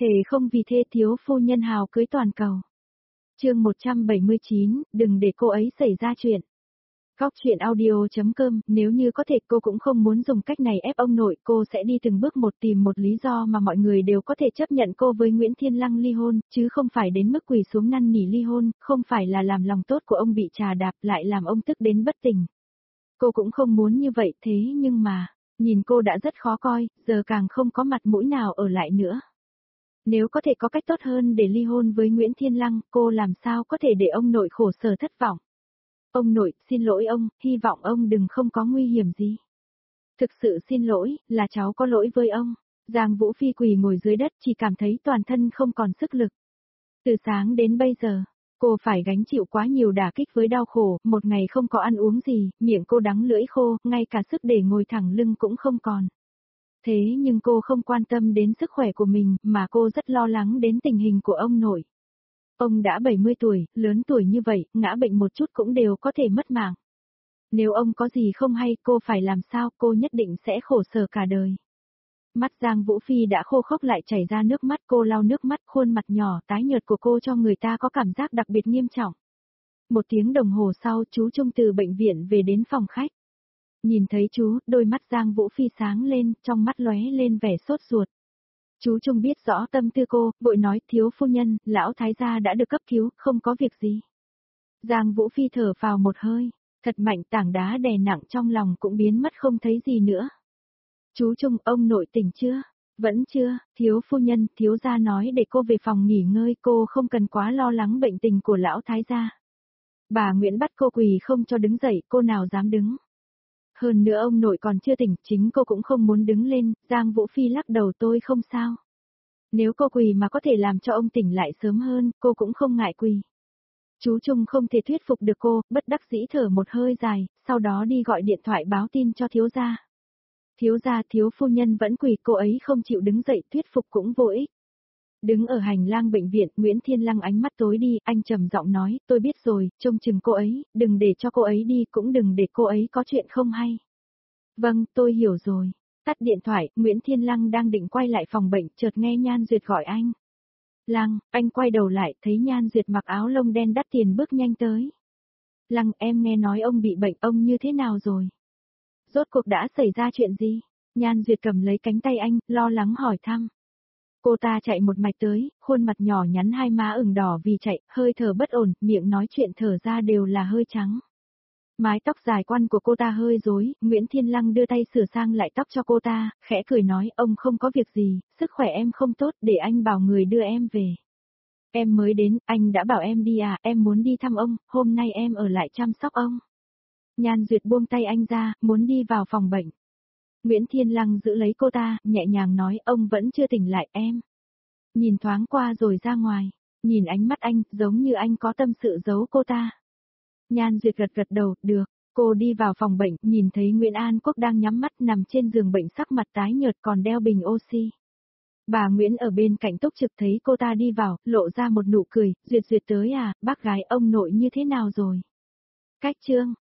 Thề không vì thê thiếu phu nhân hào cưới toàn cầu. Chương 179, đừng để cô ấy xảy ra chuyện. Góc chuyện audio.com, nếu như có thể cô cũng không muốn dùng cách này ép ông nội, cô sẽ đi từng bước một tìm một lý do mà mọi người đều có thể chấp nhận cô với Nguyễn Thiên Lăng ly hôn, chứ không phải đến mức quỳ xuống năn nỉ ly hôn, không phải là làm lòng tốt của ông bị trà đạp lại làm ông tức đến bất tỉnh. Cô cũng không muốn như vậy thế nhưng mà, nhìn cô đã rất khó coi, giờ càng không có mặt mũi nào ở lại nữa. Nếu có thể có cách tốt hơn để ly hôn với Nguyễn Thiên Lăng, cô làm sao có thể để ông nội khổ sở thất vọng. Ông nội, xin lỗi ông, hy vọng ông đừng không có nguy hiểm gì. Thực sự xin lỗi, là cháu có lỗi với ông. Giang Vũ Phi quỳ ngồi dưới đất chỉ cảm thấy toàn thân không còn sức lực. Từ sáng đến bây giờ, cô phải gánh chịu quá nhiều đả kích với đau khổ, một ngày không có ăn uống gì, miệng cô đắng lưỡi khô, ngay cả sức để ngồi thẳng lưng cũng không còn. Thế nhưng cô không quan tâm đến sức khỏe của mình, mà cô rất lo lắng đến tình hình của ông nội. Ông đã 70 tuổi, lớn tuổi như vậy, ngã bệnh một chút cũng đều có thể mất mạng. Nếu ông có gì không hay, cô phải làm sao, cô nhất định sẽ khổ sở cả đời. Mắt Giang Vũ Phi đã khô khốc lại chảy ra nước mắt, cô lau nước mắt, khuôn mặt nhỏ tái nhợt của cô cho người ta có cảm giác đặc biệt nghiêm trọng. Một tiếng đồng hồ sau, chú Trung từ bệnh viện về đến phòng khách. Nhìn thấy chú, đôi mắt Giang Vũ Phi sáng lên, trong mắt lóe lên vẻ sốt ruột. Chú Trung biết rõ tâm tư cô, vội nói, thiếu phu nhân, lão thái gia đã được cấp cứu, không có việc gì. Giang Vũ Phi thở vào một hơi, thật mạnh, tảng đá đè nặng trong lòng cũng biến mất không thấy gì nữa. Chú Trung, ông nội tỉnh chưa? Vẫn chưa, thiếu phu nhân, thiếu gia nói để cô về phòng nghỉ ngơi, cô không cần quá lo lắng bệnh tình của lão thái gia. Bà Nguyễn bắt cô quỳ không cho đứng dậy, cô nào dám đứng. Hơn nữa ông nội còn chưa tỉnh, chính cô cũng không muốn đứng lên, Giang Vũ Phi lắc đầu, tôi không sao. Nếu cô quỳ mà có thể làm cho ông tỉnh lại sớm hơn, cô cũng không ngại quỳ. Chú Trung không thể thuyết phục được cô, bất đắc dĩ thở một hơi dài, sau đó đi gọi điện thoại báo tin cho thiếu gia. Thiếu gia, thiếu phu nhân vẫn quỳ, cô ấy không chịu đứng dậy, thuyết phục cũng vô ích. Đứng ở hành lang bệnh viện, Nguyễn Thiên Lăng ánh mắt tối đi, anh trầm giọng nói, tôi biết rồi, trông chừng cô ấy, đừng để cho cô ấy đi, cũng đừng để cô ấy có chuyện không hay. Vâng, tôi hiểu rồi. Tắt điện thoại, Nguyễn Thiên Lăng đang định quay lại phòng bệnh, chợt nghe Nhan Duyệt gọi anh. Lăng, anh quay đầu lại, thấy Nhan Duyệt mặc áo lông đen đắt tiền bước nhanh tới. Lăng, em nghe nói ông bị bệnh, ông như thế nào rồi? Rốt cuộc đã xảy ra chuyện gì? Nhan Duyệt cầm lấy cánh tay anh, lo lắng hỏi thăm. Cô ta chạy một mạch tới, khuôn mặt nhỏ nhắn, hai má ửng đỏ vì chạy, hơi thở bất ổn, miệng nói chuyện thở ra đều là hơi trắng. Mái tóc dài quăn của cô ta hơi rối, Nguyễn Thiên Lăng đưa tay sửa sang lại tóc cho cô ta, khẽ cười nói, ông không có việc gì, sức khỏe em không tốt, để anh bảo người đưa em về. Em mới đến, anh đã bảo em đi à, em muốn đi thăm ông, hôm nay em ở lại chăm sóc ông. Nhan Duyệt buông tay anh ra, muốn đi vào phòng bệnh. Nguyễn Thiên Lăng giữ lấy cô ta, nhẹ nhàng nói, ông vẫn chưa tỉnh lại em. Nhìn thoáng qua rồi ra ngoài, nhìn ánh mắt anh, giống như anh có tâm sự giấu cô ta. Nhan Duyệt gật gật đầu, được. Cô đi vào phòng bệnh, nhìn thấy Nguyễn An Quốc đang nhắm mắt nằm trên giường bệnh, sắc mặt tái nhợt còn đeo bình oxy. Bà Nguyễn ở bên cạnh túc trực thấy cô ta đi vào, lộ ra một nụ cười, Duyệt Duyệt tới à, bác gái ông nội như thế nào rồi? Cách Trương,